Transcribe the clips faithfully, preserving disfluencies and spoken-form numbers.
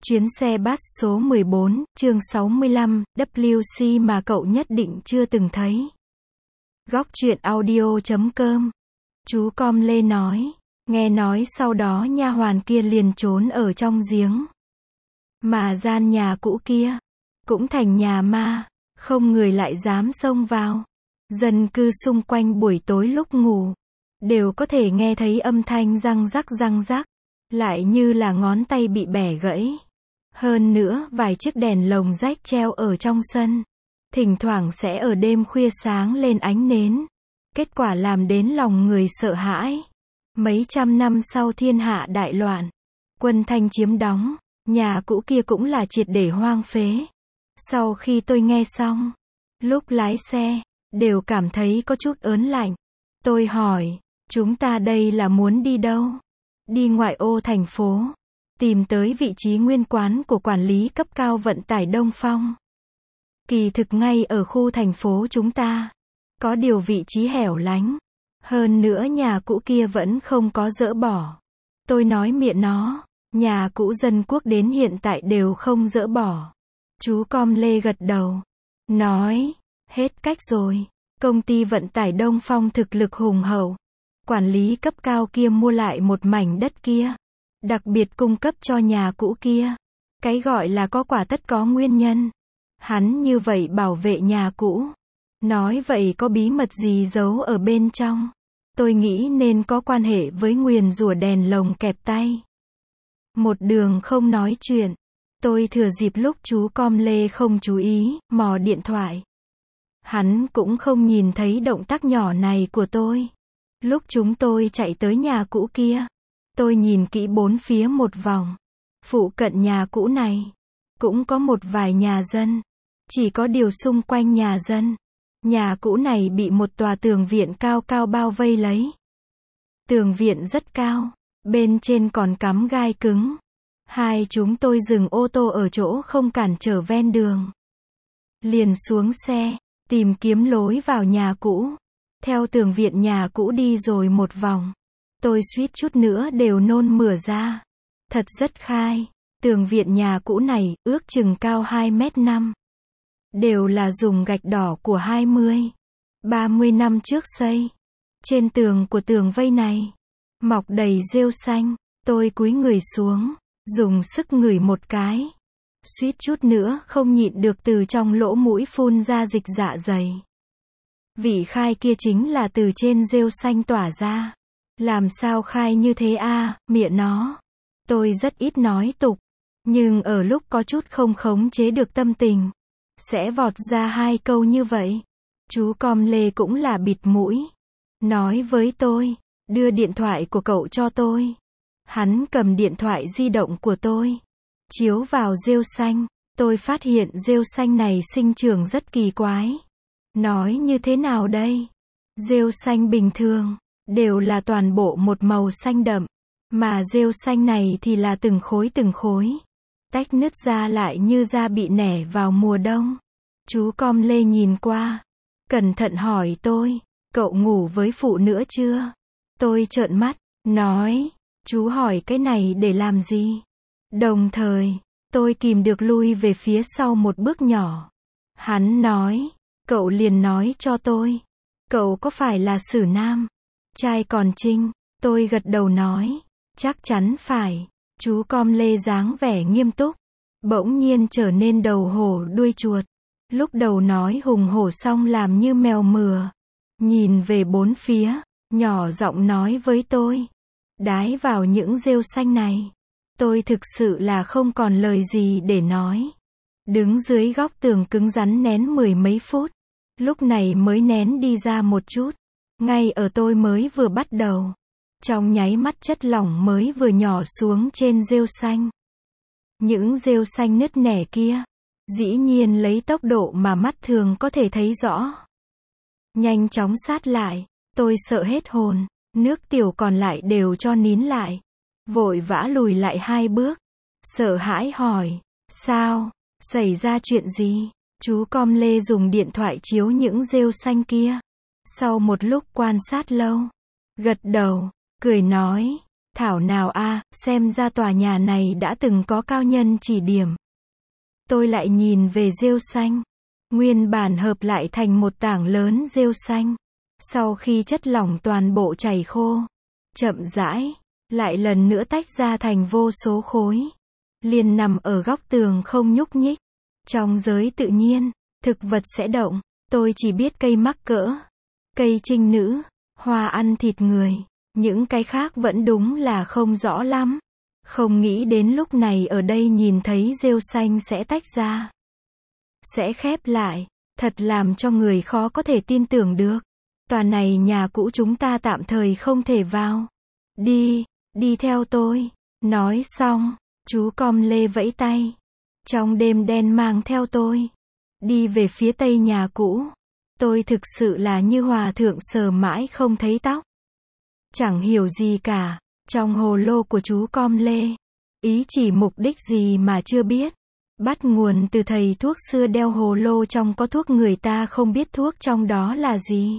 Chuyến xe bus số mười bốn, chương sáu mươi lăm, W C mà cậu nhất định chưa từng thấy. Góc truyện audio chấm com. Chú Com Lê nói. Nghe nói sau đó nha hoàn kia liền trốn ở trong giếng. Mà gian nhà cũ kia cũng thành nhà ma, không người lại dám xông vào. Dân cư xung quanh buổi tối lúc ngủ đều có thể nghe thấy âm thanh răng rắc răng rắc, lại như là ngón tay bị bẻ gãy. Hơn nữa, vài chiếc đèn lồng rách treo ở trong sân, thỉnh thoảng sẽ ở đêm khuya sáng lên ánh nến. Kết quả làm đến lòng người sợ hãi. Mấy trăm năm sau thiên hạ đại loạn, quân Thanh chiếm đóng, nhà cũ kia cũng là triệt để hoang phế. Sau khi tôi nghe xong, lúc lái xe, đều cảm thấy có chút ớn lạnh. Tôi hỏi, chúng ta đây là muốn đi đâu? Đi ngoại ô thành phố, tìm tới vị trí nguyên quán của quản lý cấp cao vận tải Đông Phong. Kỳ thực ngay ở khu thành phố chúng ta, có điều vị trí hẻo lánh. Hơn nữa nhà cũ kia vẫn không có dỡ bỏ. Tôi nói miệng nó, nhà cũ dân quốc đến hiện tại đều không dỡ bỏ. Chú Com Lê gật đầu, nói, hết cách rồi. Công ty vận tải Đông Phong thực lực hùng hậu. Quản lý cấp cao kia mua lại một mảnh đất kia, đặc biệt cung cấp cho nhà cũ kia. Cái gọi là có quả tất có nguyên nhân. Hắn như vậy bảo vệ nhà cũ. Nói vậy có bí mật gì giấu ở bên trong. Tôi nghĩ nên có quan hệ với nguyền rủa đèn lồng kẹp tay. Một đường không nói chuyện. Tôi thừa dịp lúc chú Com Lê không chú ý, mò điện thoại. Hắn cũng không nhìn thấy động tác nhỏ này của tôi. Lúc chúng tôi chạy tới nhà cũ kia, tôi nhìn kỹ bốn phía một vòng. Phụ cận nhà cũ này, cũng có một vài nhà dân. Chỉ có điều xung quanh nhà dân, nhà cũ này bị một tòa tường viện cao cao bao vây lấy. Tường viện rất cao, bên trên còn cắm gai cứng. Hai chúng tôi dừng ô tô ở chỗ không cản trở ven đường. Liền xuống xe, tìm kiếm lối vào nhà cũ. Theo tường viện nhà cũ đi rồi một vòng. Tôi suýt chút nữa đều nôn mửa ra. Thật rất khai. Tường viện nhà cũ này, ước chừng cao hai mét năm. Đều là dùng gạch đỏ của hai mươi, ba mươi năm trước xây. Trên tường của tường vây này, mọc đầy rêu xanh. Tôi cúi người xuống, dùng sức ngửi một cái. Suýt chút nữa không nhịn được từ trong lỗ mũi phun ra dịch dạ dày. Vị khai kia chính là từ trên rêu xanh tỏa ra. Làm sao khai như thế a, à, miệng nó. Tôi rất ít nói tục, nhưng ở lúc có chút không khống chế được tâm tình, sẽ vọt ra hai câu như vậy. Chú Com Lê cũng là bịt mũi. Nói với tôi, đưa điện thoại của cậu cho tôi. Hắn cầm điện thoại di động của tôi, chiếu vào rêu xanh. Tôi phát hiện rêu xanh này sinh trưởng rất kỳ quái. Nói như thế nào đây? Rêu xanh bình thường, đều là toàn bộ một màu xanh đậm. Mà rêu xanh này thì là từng khối từng khối. Tách nứt ra lại như da bị nẻ vào mùa đông. Chú Com Lê nhìn qua, cẩn thận hỏi tôi, cậu ngủ với phụ nữa chưa? Tôi trợn mắt, nói, chú hỏi cái này để làm gì? Đồng thời, tôi kìm được lui về phía sau một bước nhỏ. Hắn nói, cậu liền nói cho tôi, cậu có phải là Sử Nam? Trai còn trinh. Tôi gật đầu nói, chắc chắn phải. Chú Com Lê dáng vẻ nghiêm túc, bỗng nhiên trở nên đầu hổ đuôi chuột. Lúc đầu nói hùng hổ xong làm như mèo mửa. Nhìn về bốn phía, nhỏ giọng nói với tôi, đái vào những rêu xanh này. Tôi thực sự là không còn lời gì để nói. Đứng dưới góc tường cứng rắn nén mười mấy phút. Lúc này mới nén đi ra một chút. Ngay ở tôi mới vừa bắt đầu. Trong nháy mắt chất lỏng mới vừa nhỏ xuống trên rêu xanh. Những rêu xanh nứt nẻ kia, dĩ nhiên lấy tốc độ mà mắt thường có thể thấy rõ. Nhanh chóng sát lại, tôi sợ hết hồn, nước tiểu còn lại đều cho nín lại. Vội vã lùi lại hai bước, sợ hãi hỏi, sao, xảy ra chuyện gì? Chú Com Lê dùng điện thoại chiếu những rêu xanh kia. Sau một lúc quan sát lâu, gật đầu, cười nói, Thảo nào a, xem ra tòa nhà này đã từng có cao nhân chỉ điểm. Tôi lại nhìn về rêu xanh. Nguyên bản hợp lại thành một tảng lớn rêu xanh. Sau khi chất lỏng toàn bộ chảy khô, chậm rãi, lại lần nữa tách ra thành vô số khối. Liền nằm ở góc tường không nhúc nhích. Trong giới tự nhiên, thực vật sẽ động. Tôi chỉ biết cây mắc cỡ, cây trinh nữ, hoa ăn thịt người. Những cái khác vẫn đúng là không rõ lắm. Không nghĩ đến lúc này ở đây nhìn thấy rêu xanh sẽ tách ra, sẽ khép lại. Thật làm cho người khó có thể tin tưởng được. Tòa này nhà cũ chúng ta tạm thời không thể vào. Đi, đi theo tôi. Nói xong, chú Com Lê vẫy tay. Trong đêm đen mang theo tôi. Đi về phía tây nhà cũ. Tôi thực sự là như hòa thượng sờ mãi không thấy tóc. Chẳng hiểu gì cả. Trong hồ lô của chú Com Lê, ý chỉ mục đích gì mà chưa biết. Bắt nguồn từ thầy thuốc xưa đeo hồ lô trong có thuốc người ta không biết thuốc trong đó là gì.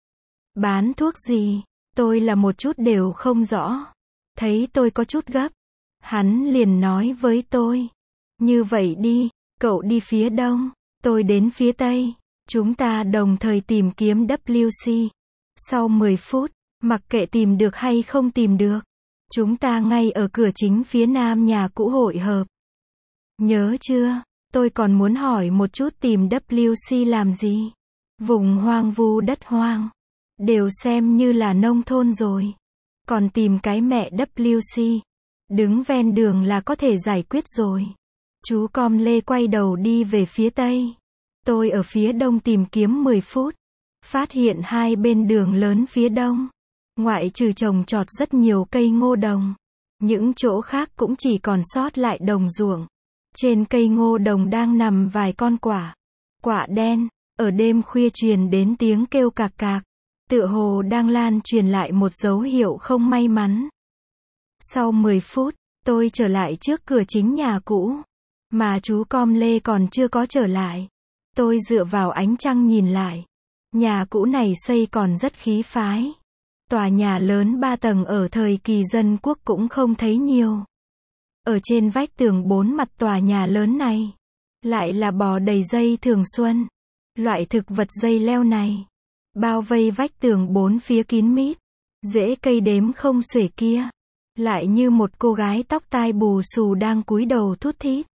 Bán thuốc gì, tôi là một chút đều không rõ. Thấy tôi có chút gấp, hắn liền nói với tôi. Như vậy đi, cậu đi phía đông, tôi đến phía tây. Chúng ta đồng thời tìm kiếm W C. Sau mười phút, mặc kệ tìm được hay không tìm được, chúng ta ngay ở cửa chính phía nam nhà cũ hội hợp. Nhớ chưa? Tôi còn muốn hỏi một chút tìm W C làm gì? Vùng hoang vu đất hoang. Đều xem như là nông thôn rồi. Còn tìm cái mẹ W C. Đứng ven đường là có thể giải quyết rồi. Chú Com Lê quay đầu đi về phía tây. Tôi ở phía đông tìm kiếm mười phút. Phát hiện hai bên đường lớn phía đông. Ngoại trừ trồng trọt rất nhiều cây ngô đồng. Những chỗ khác cũng chỉ còn sót lại đồng ruộng. Trên cây ngô đồng đang nằm vài con quả. Quả đen, ở đêm khuya truyền đến tiếng kêu cạc cạc. Tựa hồ đang lan truyền lại một dấu hiệu không may mắn. Sau mười phút, tôi trở lại trước cửa chính nhà cũ. Mà chú Com Lê còn chưa có trở lại. Tôi dựa vào ánh trăng nhìn lại. Nhà cũ này xây còn rất khí phái. Tòa nhà lớn ba tầng ở thời kỳ dân quốc cũng không thấy nhiều. Ở trên vách tường bốn mặt tòa nhà lớn này, lại là bò đầy dây thường xuân. Loại thực vật dây leo này, bao vây vách tường bốn phía kín mít. Rễ cây đếm không xuể kia, lại như một cô gái tóc tai bù xù đang cúi đầu thút thít.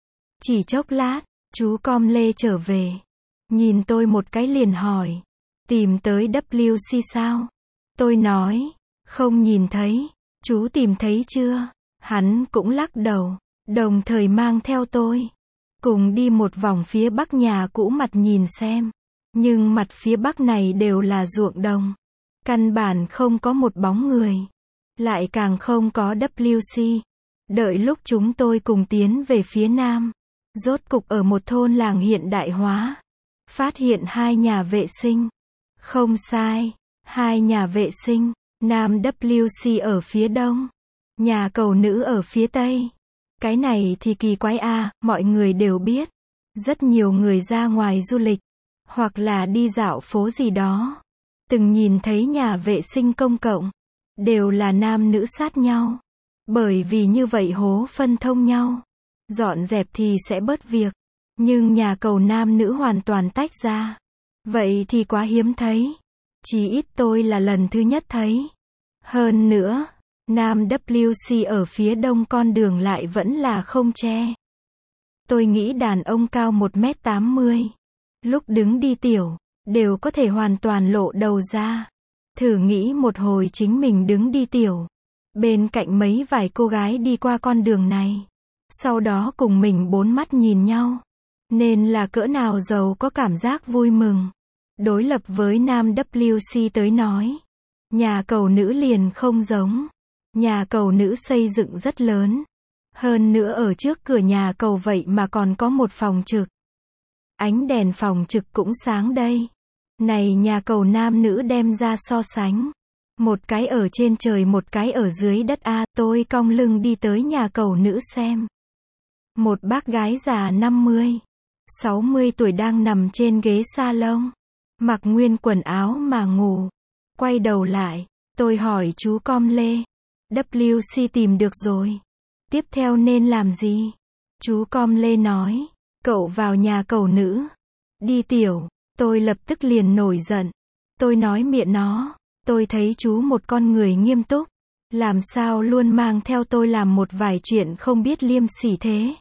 Chỉ chốc lát, chú Com Lê trở về. Nhìn tôi một cái liền hỏi. Tìm tới W C sao? Tôi nói, không nhìn thấy. Chú tìm thấy chưa? Hắn cũng lắc đầu, đồng thời mang theo tôi. Cùng đi một vòng phía bắc nhà cũ mặt nhìn xem. Nhưng mặt phía bắc này đều là ruộng đồng. Căn bản không có một bóng người. Lại càng không có W C. Đợi lúc chúng tôi cùng tiến về phía nam. Rốt cục ở một thôn làng hiện đại hóa. Phát hiện hai nhà vệ sinh. Không sai, hai nhà vệ sinh. Nam W C ở phía đông. Nhà cầu nữ ở phía tây. Cái này thì kỳ quái a, mọi người đều biết. Rất nhiều người ra ngoài du lịch, hoặc là đi dạo phố gì đó. Từng nhìn thấy nhà vệ sinh công cộng. Đều là nam nữ sát nhau. Bởi vì như vậy hố phân thông nhau. Dọn dẹp thì sẽ bớt việc. Nhưng nhà cầu nam nữ hoàn toàn tách ra. Vậy thì quá hiếm thấy. Chỉ ít tôi là lần thứ nhất thấy. Hơn nữa, nam W C ở phía đông con đường lại vẫn là không che. Tôi nghĩ đàn ông cao một mét tám mươi. Lúc đứng đi tiểu, đều có thể hoàn toàn lộ đầu ra. Thử nghĩ một hồi chính mình đứng đi tiểu. Bên cạnh mấy vài cô gái đi qua con đường này. Sau đó cùng mình bốn mắt nhìn nhau. Nên là cỡ nào giàu có cảm giác vui mừng. Đối lập với nam W C tới nói. Nhà cầu nữ liền không giống. Nhà cầu nữ xây dựng rất lớn. Hơn nữa ở trước cửa nhà cầu vậy mà còn có một phòng trực. Ánh đèn phòng trực cũng sáng đây. Này nhà cầu nam nữ đem ra so sánh. Một cái ở trên trời một cái ở dưới đất a. Tôi cong lưng đi tới nhà cầu nữ xem. Một bác gái già năm mươi, sáu mươi tuổi đang nằm trên ghế salon. Mặc nguyên quần áo mà ngủ. Quay đầu lại, tôi hỏi chú Com Lê. vê xê tìm được rồi. Tiếp theo nên làm gì? Chú Com Lê nói. Cậu vào nhà cẩu nữ. Đi tiểu. Tôi lập tức liền nổi giận. Tôi nói miệng nó. Tôi thấy chú một con người nghiêm túc. Làm sao luôn mang theo tôi làm một vài chuyện không biết liêm sỉ thế.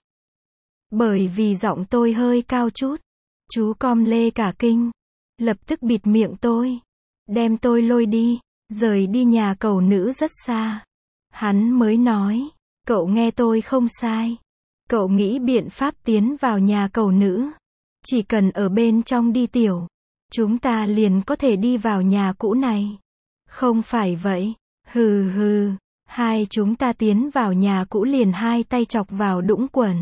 Bởi vì giọng tôi hơi cao chút. Chú Com Lê cả kinh. Lập tức bịt miệng tôi. Đem tôi lôi đi. Rời đi nhà cẩu nữ rất xa. Hắn mới nói. Cậu nghe tôi không sai. Cậu nghĩ biện pháp tiến vào nhà cẩu nữ. Chỉ cần ở bên trong đi tiểu. Chúng ta liền có thể đi vào nhà cũ này. Không phải vậy. Hừ hừ. Hai chúng ta tiến vào nhà cũ liền hai tay chọc vào đũng quần.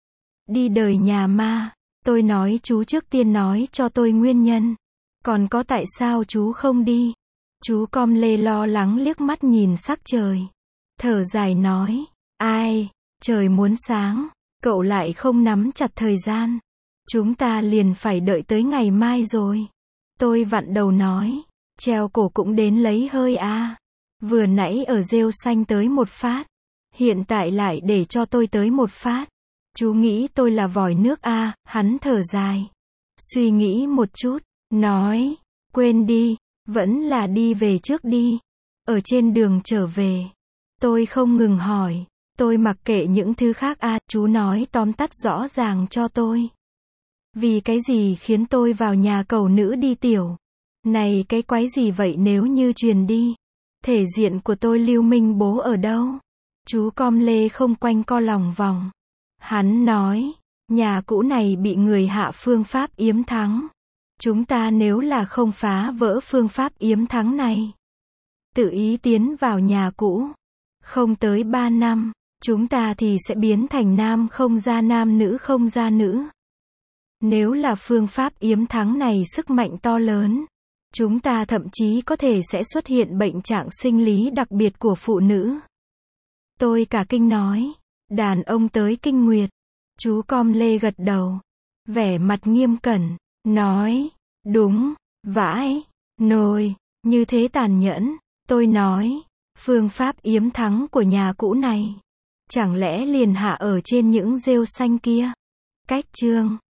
Đi đời nhà ma. Tôi nói chú trước tiên nói cho tôi nguyên nhân. Còn có tại sao chú không đi? Chú Com Lê lo lắng liếc mắt nhìn sắc trời. Thở dài nói. Ai, trời muốn sáng. Cậu lại không nắm chặt thời gian. Chúng ta liền phải đợi tới ngày mai rồi. Tôi vặn đầu nói. Treo cổ cũng đến lấy hơi à. Vừa nãy ở rêu xanh tới một phát. Hiện tại lại để cho tôi tới một phát. Chú nghĩ tôi là vòi nước à, hắn thở dài. Suy nghĩ một chút. Nói. Quên đi. Vẫn là đi về trước đi. Ở trên đường trở về. Tôi không ngừng hỏi. Tôi mặc kệ những thứ khác à, chú nói tóm tắt rõ ràng cho tôi. Vì cái gì khiến tôi vào nhà cẩu nữ đi tiểu? Này cái quái gì vậy nếu như truyền đi? Thể diện của tôi Lưu Minh bố ở đâu? Chú Com Lê không quanh co lòng vòng. Hắn nói, nhà cũ này bị người hạ phương pháp yếm thắng. Chúng ta nếu là không phá vỡ phương pháp yếm thắng này. Tự ý tiến vào nhà cũ. Không tới ba năm, chúng ta thì sẽ biến thành nam không ra nam nữ không ra nữ. Nếu là phương pháp yếm thắng này sức mạnh to lớn. Chúng ta thậm chí có thể sẽ xuất hiện bệnh trạng sinh lý đặc biệt của phụ nữ. Tôi cả kinh nói. Đàn ông tới kinh nguyệt. Chú Com Lê gật đầu. Vẻ mặt nghiêm cẩn. Nói. Đúng. Vãi. Nồi. Như thế tàn nhẫn. Tôi nói. Phương pháp yếm thắng của nhà cũ này. Chẳng lẽ liền hạ ở trên những rêu xanh kia. Cách chương.